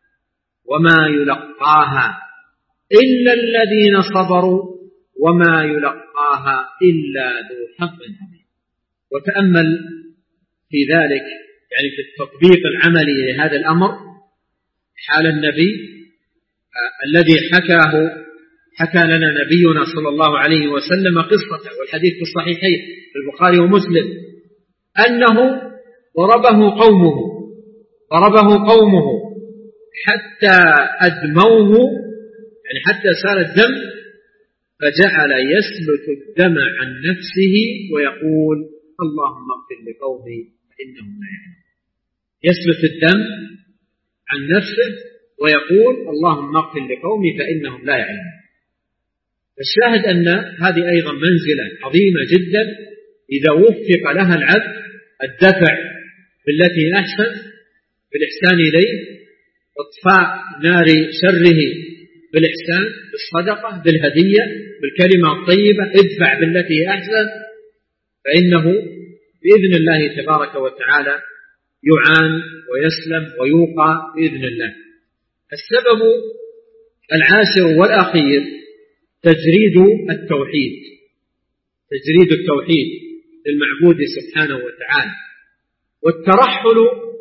وما يلقاها إلا الذين صبروا وما يلقاها إلا ذو حظ عظيم. وتأمل في ذلك، يعني في التطبيق العملي لهذا الأمر، حال النبي الذي حكى لنا نبينا صلى الله عليه وسلم قصته، والحديث في الصحيحين في البخاري ومسلم، أنه ضربه قومه حتى أدموه، يعني حتى سال الدم، فجعل يسلت الدم عن نفسه ويقول اللهم اغفر لقومي فإنهم لا يعلمون. يسلت الدم عن نفسه ويقول اللهم اغفر لقومي فإنهم لا يعلمون. الشاهد أن هذه أيضا منزلة عظيمة جدا إذا وفق لها العبد الدفع بالتي أحسن بالإحسان إليه، إطفاء نار شره بالإحسان، بالصدقة، بالهدية، بالكلمة الطيبة، ادفع بالتي أحسن، فإنه بإذن الله تبارك وتعالى يعان ويسلم ويوقى بإذن الله. السبب العاشر والأخير تجريد التوحيد للمعبود سبحانه وتعالى، والترحل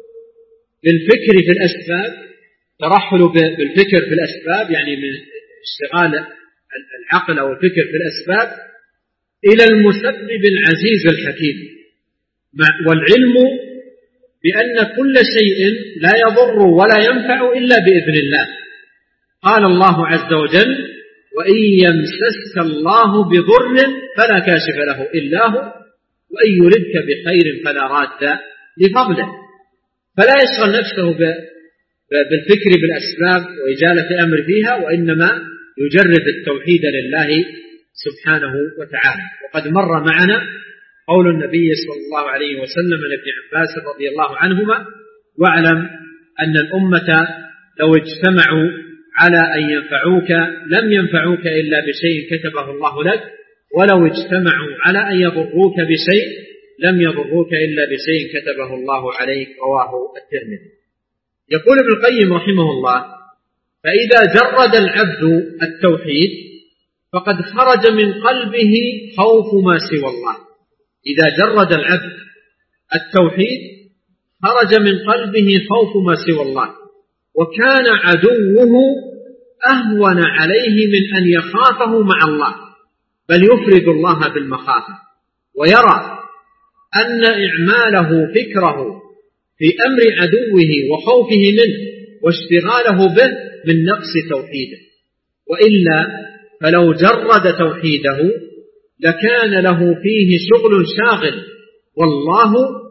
بالفكر في الأسباب، بالفكر في الأسباب يعني من اشتغال العقل أو الفكر في الأسباب إلى المسبب العزيز الحكيم، والعلم بأن كل شيء لا يضر ولا ينفع إلا بإذن الله. قال الله عز وجل: وإن يمسسك الله بضر فلا كاشف له إلا هو وإن يردك بخير فلا راد لفضله. فلا يشغل نفسه بالفكر بالأسباب وإجالة أمر فيها، وإنما يجرد التوحيد لله سبحانه وتعالى. وقد مر معنا قول النبي صلى الله عليه وسلم لابن عباس رضي الله عنهما: واعلم أن الأمة لو اجتمعوا على أن ينفعوك لم ينفعوك إلا بشيء كتبه الله لك، ولو اجتمعوا على أن يضروك بشيء لم يضروك إلا بشيء كتبه الله عليك. رواه الترمذي. يقول ابن القيم رحمه الله: فإذا جرد العبد التوحيد فقد خرج من قلبه خوف ما سوى الله. إذا جرد العبد التوحيد خرج من قلبه خوف ما سوى الله، وكان عدوه أهون عليه من أن يخافه مع الله، بل يفرد الله بالمخافة، ويرى أن إعماله فكره في أمر عدوه وخوفه منه واشتغاله به من نقص توحيده، وإلا فلو جرد توحيده لكان له فيه شغل شاغل، والله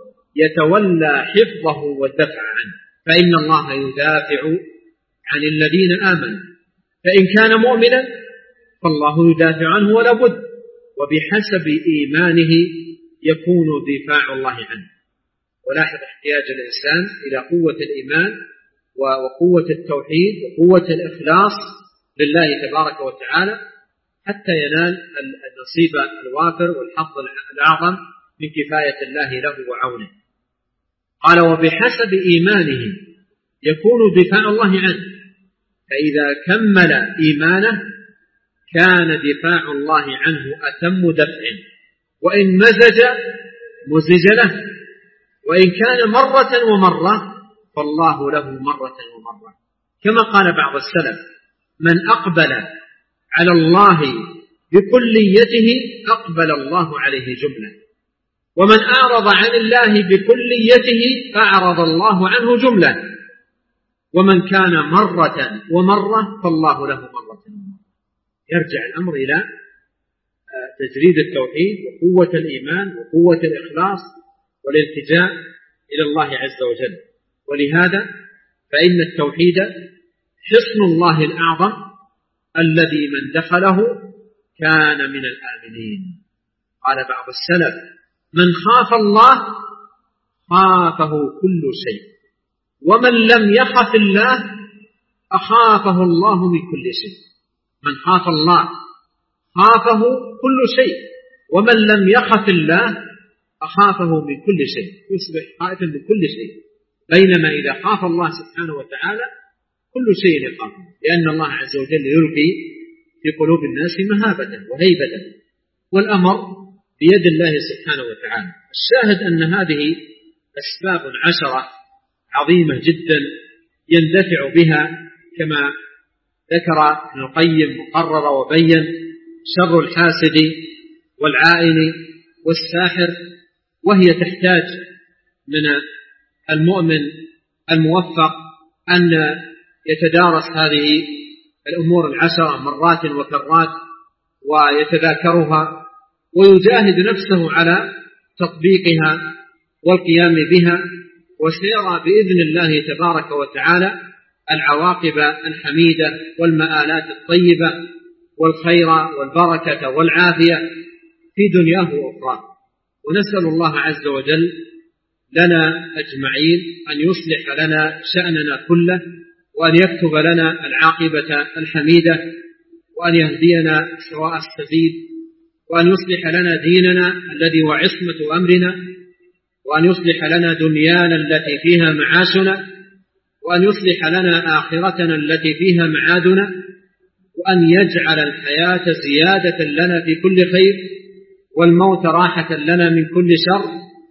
يتولى حفظه والدفع عنه، فإن الله يدافع عن الذين آمنوا، فإن كان مؤمنا فالله يدافع عنه ولا بد، وبحسب إيمانه يكون دفاع الله عنه. ولاحظ احتياج الإنسان إلى قوة الإيمان وقوة التوحيد وقوة الإخلاص لله تبارك وتعالى حتى ينال النصيب الوافر والحظ الأعظم من كفاية الله له وعونه. قال: وبحسب إيمانه يكون دفاع الله عنه، فإذا كمل إيمانه كان دفاع الله عنه أتم دفع، وإن مزج له، وإن كان مرة ومرة فالله له مرة ومرة، كما قال بعض السلف: من أقبل على الله بكليته أقبل الله عليه جملة، ومن أعرض عن الله بكليته أعرض الله عنه جملة، ومن كان مرة ومرة فالله له مرة ومرة. يرجع الأمر إلى تجريد التوحيد وقوة الإيمان وقوة الإخلاص والالتجاء إلى الله عز وجل. ولهذا فإن التوحيد حصن الله الأعظم الذي من دخله كان من الآمنين. قال بعض السلف: من خاف الله خافه كل شيء، ومن لم يخف الله أخافه الله من كل شيء. من خاف الله خافه كل شيء، ومن لم يخف الله أخافه من كل شيء، يصبح خائفا من كل شيء. بينما إذا خاف الله سبحانه وتعالى كل شيء يخافه، لأن الله عز وجل يلقي في قلوب الناس مهابة وهيبة، والأمر بيد الله سبحانه وتعالى. الشاهد أن هذه أسباب 10 عظيمة جدا يندفع بها كما ذكر ابن القيم وقرر وبين: شر الحاسد والعائن والساحر، وهي تحتاج من المؤمن الموفق أن يتدارس هذه الأمور 10 مرات وكرات ويتذاكرها ويجاهد نفسه على تطبيقها والقيام بها، وسيرى بإذن الله تبارك وتعالى العواقب الحميدة والمآلات الطيبة والخير والبركة والعافية في دنياه وأخراه. ونسأل الله عز وجل لنا أجمعين أن يصلح لنا شأننا كله، وأن يكتب لنا العاقبة الحميدة، وأن يهدينا سواء السبيل وأن يصلح لنا ديننا الذي هو عصمة أمرنا، وأن يصلح لنا دنيانا التي فيها معاشنا، وأن يصلح لنا آخرتنا التي فيها معادنا، وأن يجعل الحياة زيادة لنا في كل خير، والموت راحة لنا من كل شر،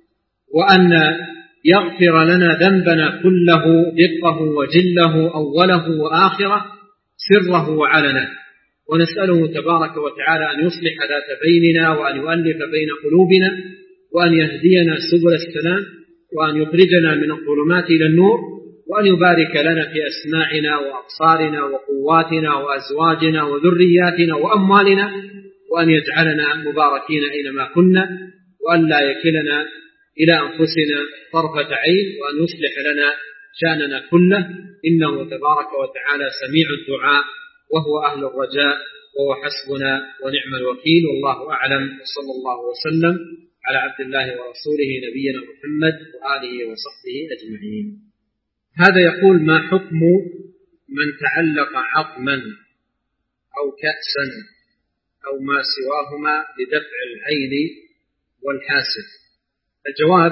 وأن يغفر لنا ذنبنا كله دقه وجله أوله وآخره سره وعلنه. ونسأله تبارك وتعالى أن يصلح ذات بيننا، وأن يؤلف بين قلوبنا، وأن يهدينا سبل السلام، وأن يخرجنا من الظلمات إلى النور، وأن يبارك لنا في أسماعنا وأبصارنا وقواتنا وأزواجنا وذرياتنا وأموالنا، وأن يجعلنا مباركين أينما كنا، وأن لا يكلنا إلى أنفسنا طرفة عين، وأن يصلح لنا شأننا كله، إنه تبارك وتعالى سميع الدعاء وهو أهل الرجاء، وهو حسبنا ونعم الوكيل. والله أعلم، وصلى الله وسلم على عبد الله ورسوله نبينا محمد وآله وصحبه أجمعين. هذا يقول: ما حكم من تعلق عظما أو كأسا أو ما سواهما لدفع العين والحاسد؟ الجواب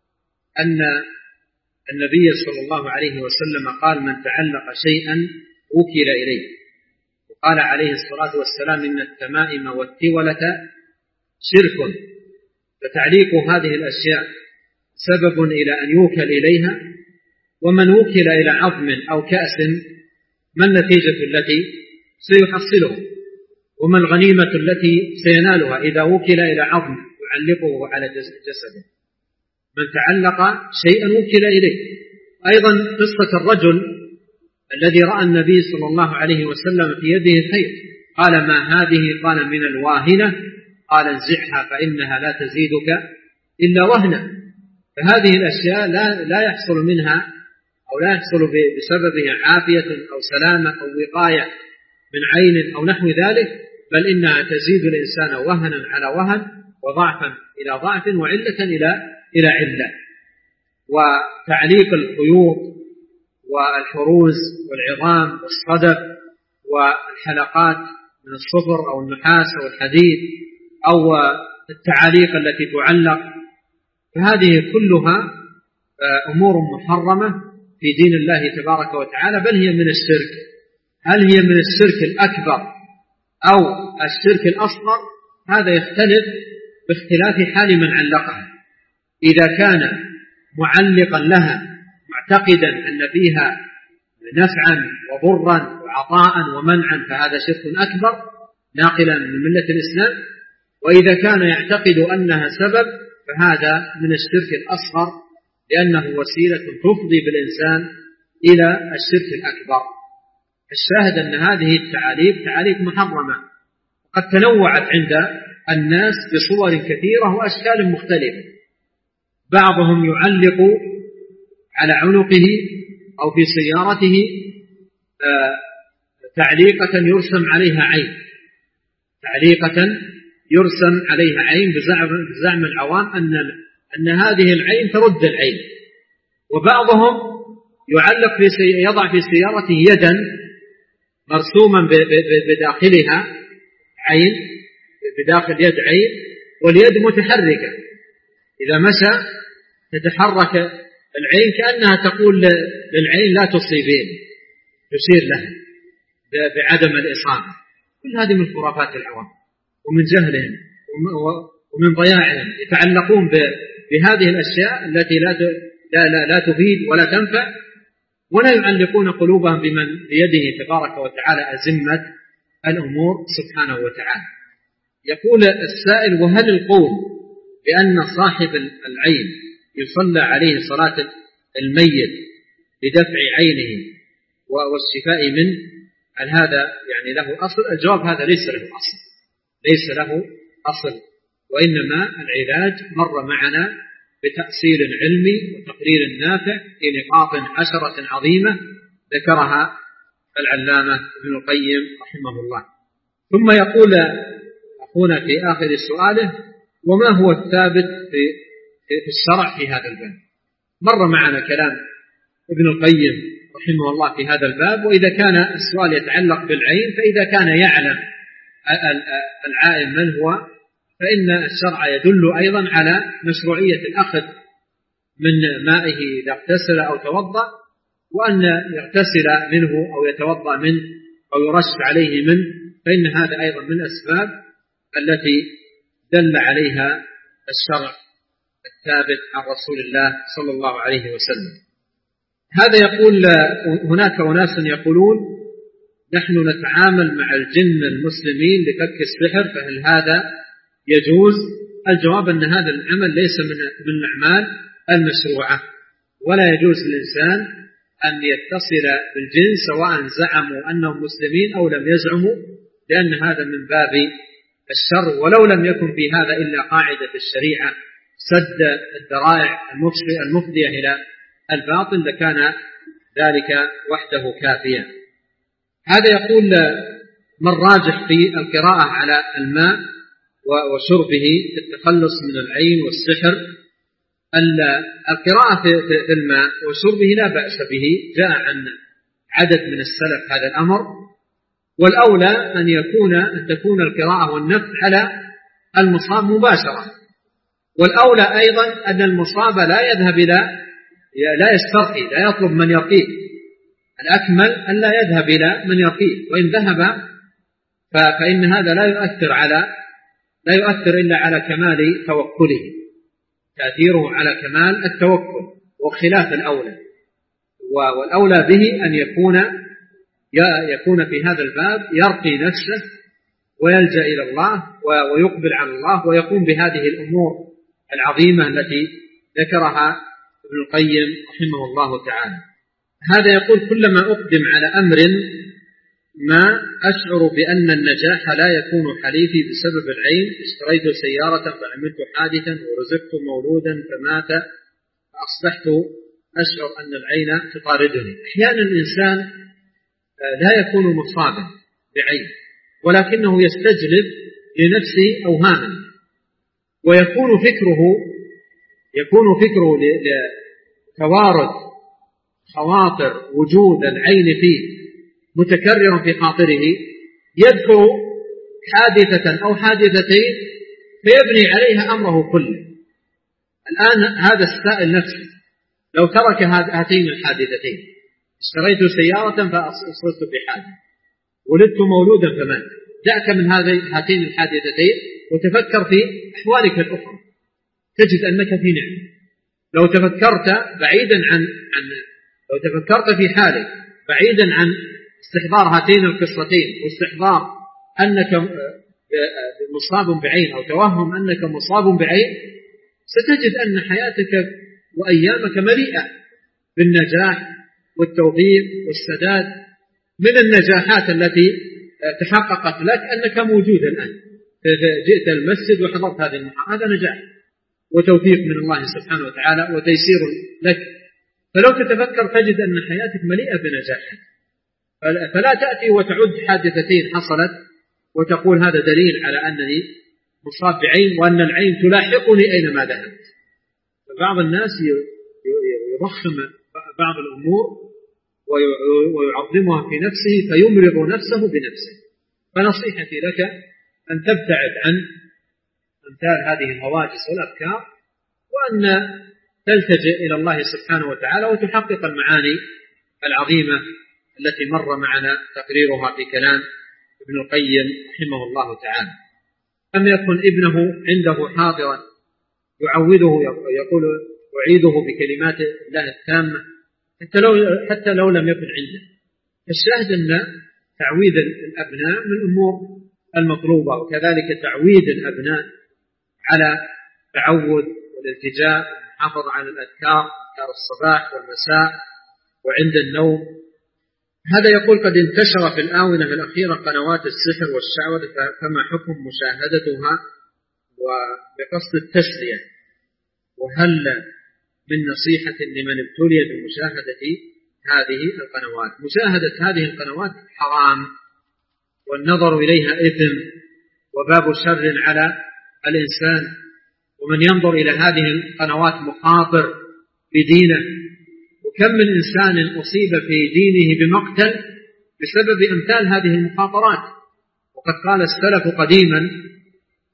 أن النبي صلى الله عليه وسلم قال: من تعلق شيئا وكل إليه. وقال عليه الصلاة والسلام: إن التمائم والتولة شرك. فتعليق هذه الأشياء سبب إلى أن يوكل إليها. ومن وكل إلى عظم أو كأس ما النتيجة التي سيحصلها، وما الغنيمة التي سينالها إذا وكل إلى عظم يعلقه على جسده؟ من تعلق شيئا وكل إليه. أيضا قصة الرجل الذي رأى النبي صلى الله عليه وسلم في يده خيط، قال: ما هذه؟ قال: من الواهنة. قال: انزعها فإنها لا تزيدك إلا وهنا. فهذه الأشياء لا يحصل منها أو لا يحصل بسببها عافية أو سلامة أو وقاية من عين أو نحو ذلك، بل إنها تزيد الإنسان وهنا على وهن، وضعفا إلى ضعف، وعلة إلى علة. وتعليق الخيوط والحروز والعظام والصدف والحلقات من الصفر أو النحاس أو الحديد أو التعاليق التي تعلق، فهذه كلها أمور محرمة في دين الله تبارك وتعالى، بل هي من الشرك. هل هي من الشرك الأكبر أو الشرك الأصغر؟ هذا يختلف باختلاف حال من علقها. إذا كان معلقا لها معتقدا أن فيها نفعا وضرا وعطاء ومنعا، فهذا شرك أكبر ناقلا من ملة الإسلام. وإذا كان يعتقد أنها سبب، فهذا من الشرك الأصغر، لأنه وسيلة تفضي بالإنسان إلى الشرك الأكبر. الشاهد أن هذه التعاليق تعاليق محرمة، قد تنوعت عند الناس بصور كثيرة وأشكال مختلفة. بعضهم يعلق على عنقه أو في سيارته تعليقة يرسم عليها عين، تعليقة يرسم عليها عين بزعم العوام أن هذه العين ترد العين. وبعضهم يعلق يضع في سيارته يدا مرسوما بداخلها عين، بداخل يد عين، واليد متحركة، إذا مشى تتحرك العين كأنها تقول للعين لا تصيبين، تشير لها بعدم الإصابة. كل هذه من خرافات العوام ومن جهلهم ومن ضياعهم، يتعلقون بهذه الأشياء التي لا تفيد ولا تنفع، ولا يعلقون قلوبهم بمن بيده تبارك وتعالى أزمة الأمور سبحانه وتعالى. يقول السائل: وهل القول بأن صاحب العين يصلى عليه صلاة الميت لدفع عينه والشفاء منه، هل هذا يعني له أصل؟ الجواب: هذا ليس له أصل، ليس له أصل، وإنما العلاج مر معنا بتأصيل علمي وتقرير نافع في نقاط 10 عظيمة ذكرها العلامة ابن القيم رحمه الله. ثم يقول أخونا في آخر سؤاله: وما هو الثابت في الشرع في هذا الباب؟ مر معنا كلام ابن القيم رحمه الله في هذا الباب. وإذا كان السؤال يتعلق بالعين، فإذا كان يعلم العائن من هو فإن الشرع يدل أيضا على مشروعية الأخذ من مائه إذا اغتسل أو توضأ، وأن يغتسل منه أو يتوضأ منه أو يرش عليه منه، فإن هذا أيضا من الأسباب التي دل عليها الشرع الثابت عن رسول الله صلى الله عليه وسلم. هذا يقول هناك أناس يقولون نحن نتعامل مع الجن المسلمين لفك السحر، فهل هذا يجوز؟ الجواب أن هذا العمل ليس من الأعمال المشروعة، ولا يجوز للإنسان أن يتصل بالجن سواء زعموا أنهم مسلمين أو لم يزعموا، لأن هذا من باب الشر، ولو لم يكن في هذا إلا قاعدة الشريعة سد الذرائع المفضية إلى الباطل لكان ذلك وحده كافيا. هذا يقول من راجح في القراءة على الماء وشربه في التخلص من العين والسحر. القراءة في الماء وشربه لا بأس به، جاء عن عدد من السلف هذا الأمر، والأولى أن تكون القراءة والنفث على المصاب مباشرة، والأولى أيضا أن المصاب لا يذهب لا يسترقي، لا يطلب من يرقيه، الأكمل أن لا يذهب إلى من يرقيه، وإن ذهب فإن هذا لا يؤثر إلا على كمال توكله، تأثيره على كمال التوكل وخلاف الأولى. والأولى به أن يكون في هذا الباب يرقي نفسه ويلجأ إلى الله ويقبل على الله ويقوم بهذه الأمور العظيمة التي ذكرها ابن القيم رحمه الله تعالى. هذا يقول كلما أقدم على أمر ما أشعر بأن النجاح لا يكون حليفي بسبب العين. اشتريت سيارة فعملت حادثا ورزقت مولودا فمات فأصبحت أشعر أن العين تطاردني. أحيانا الإنسان لا يكون مصابا بعين، ولكنه يستجلب لنفسه أوهاما، ويكون فكره لتوارد خواطر وجود العين فيه متكررا في خاطره، يذكر حادثة أو حادثتين فيبني عليها أمره كله. الآن هذا السائل نفسه لو ترك هاتين الحادثتين، اشتريت سيارة فأصبت بحادث، ولدت مولودا فمات، دعك من هاتين الحادثتين وتفكر في أحوالك الأخرى تجد أنك في نعمة. لو تفكرت في حالك بعيدا عن استحضار هاتين القصتين واستحضار أنك مصاب بعين أو توهم أنك مصاب بعين، ستجد أن حياتك وأيامك مليئة بالنجاح والتوفيق والسداد. من النجاحات التي تحققت لك أنك موجود الآن، جئت المسجد وحضرت هذه المحاضرة، هذا نجاح وتوفيق من الله سبحانه وتعالى وتيسير لك. فلو تتفكر تجد أن حياتك مليئة بنجاحات، فلا تأتي وتعد حادثتين حصلت وتقول هذا دليل على أنني مصاب بعين وأن العين تلاحقني أينما ذهبت. فبعض الناس يضخم بعض الأمور ويعظمها في نفسه فيمرض نفسه بنفسه. فنصيحتي لك أن تبتعد عن أمثال هذه الهواجس والأفكار، وأن تلتجئ إلى الله سبحانه وتعالى وتحقق المعاني العظيمة التي مر معنا تقريرها في كلام ابن القيم رحمه الله تعالى. لم يكن ابنه عنده حاضرا يعوذه، يقول أعيده بكلمات الله التامة حتى لو لم يكن عنده. الشاهد أن تعويذ الأبناء من الأمور المطلوبة، وكذلك تعويذ الأبناء على التعوذ والالتجاء والمحافظة على الأذكار، أذكار الصباح والمساء وعند النوم. هذا يقول قد انتشر في الآونة الأخيرة قنوات السحر والشعوذة، فما حكم مشاهدتها وبقصد التسلية؟ وهل من نصيحة لمن ابتلي بمشاهدة هذه القنوات؟ مشاهدة هذه القنوات حرام، والنظر إليها إثم وباب شر على الإنسان، ومن ينظر إلى هذه القنوات مخاطر بدينه. وكم من إنسان أصيب في دينه بمقتل بسبب أمثال هذه المخاطرات. وقد قال السلف قديما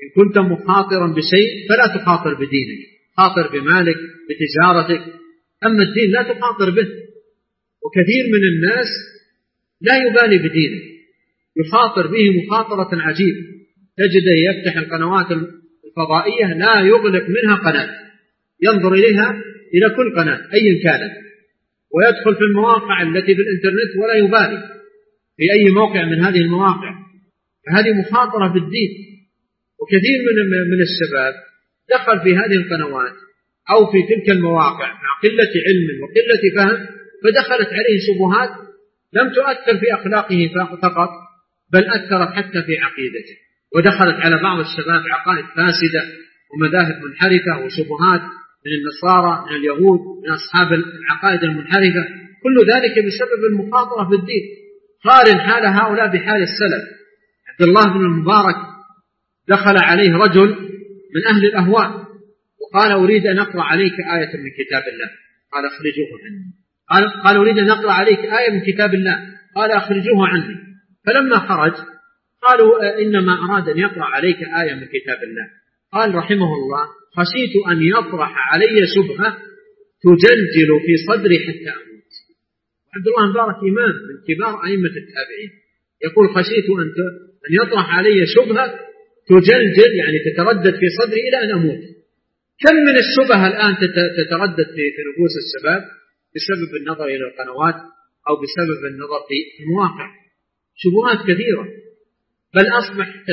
إن كنت مخاطرا بشيء فلا تخاطر بدينك، خاطر بمالك بتجارتك، أما الدين لا تخاطر به. وكثير من الناس لا يبالي بدينه، يخاطر به مخاطرة عجيبة، تجده يفتح القنوات الفضائية لا يغلق منها قناة، ينظر إليها إلى كل قناة أي كانت، ويدخل في المواقع التي في الإنترنت ولا يبالي في أي موقع من هذه المواقع. فهذه مخاطرة بالدين. وكثير من الشباب دخل في هذه القنوات أو في تلك المواقع مع قلة علم وقلة فهم، فدخلت عليه شبهات لم تؤثر في أخلاقه فقط، بل أثرت حتى في عقيدته، ودخلت على بعض الشباب عقائد فاسدة ومذاهب منحرفة وشبهات من النصارى من اليهود من أصحاب العقائد المنحرفة، كل ذلك بسبب المخاطرة بالدين. قارن حال هؤلاء بحال السلف. عبد الله بن المبارك دخل عليه رجل من أهل الأهواء وقال أريد أن أقرأ عليك آية من كتاب الله، قال أخرجوه عني. قال أريد أن أقرأ عليك آية من كتاب الله، قال أخرجوه عني. فلما خرج قالوا إنما أراد أن يقرأ عليك آية من كتاب الله. قال رحمه الله خشيت أن يطرح علي شبهة تجلجل في صدري حتى أموت. عبد الله المبارك إمام من كبار أئمة التابعين يقول خشيت أن يطرح علي شبهة تجلجل يعني تتردد في صدري إلى أن أموت. كم من الشبهة الآن تتردد في نفوس الشباب بسبب النظر إلى القنوات أو بسبب النظر في المواقع، شبهات كثيرة. بل أصبحت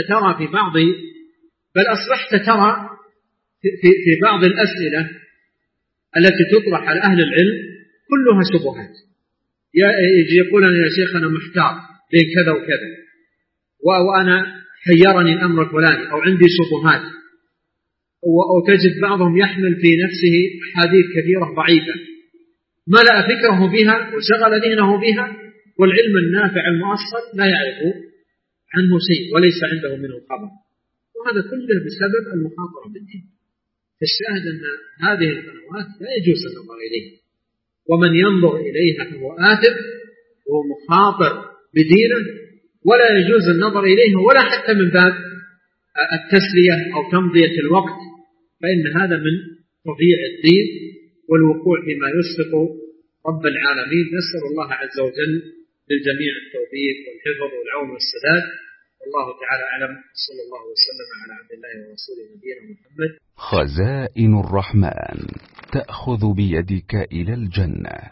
ترى في بعض الأسئلة التي تطرح على أهل العلم كلها شبهات. يجي يقول أنا يا شيخ أنا محتار بين كذا وكذا، وأنا حيرني الأمر الفلاني، أو عندي شبهات. وتجد بعضهم يحمل في نفسه أحاديث كثيرة ضعيفة ملأ فكره بها وشغل ذهنه بها، والعلم النافع المؤصل لا يعرف عنه شيء وليس عنده منه خبر. وهذا كله بسبب المخاطرة بالدين. فالشاهد أن هذه القنوات لا يجوز النظر إليها، ومن ينظر إليها فهو آثم وهو مخاطر بدينه، ولا يجوز النظر إليها ولا حتى من باب التسلية أو تمضية الوقت، فإن هذا من تضييع الدين والوقوع فيما يسقط رب العالمين. نسأل الله عز وجل للجميع التوفيق والحفظ والعون والسداد، والله تعالى أعلم. صلى الله وسلم على عبد الله ورسوله نبينا محمد. خزائن الرحمن تأخذ بيدك إلى الجنة.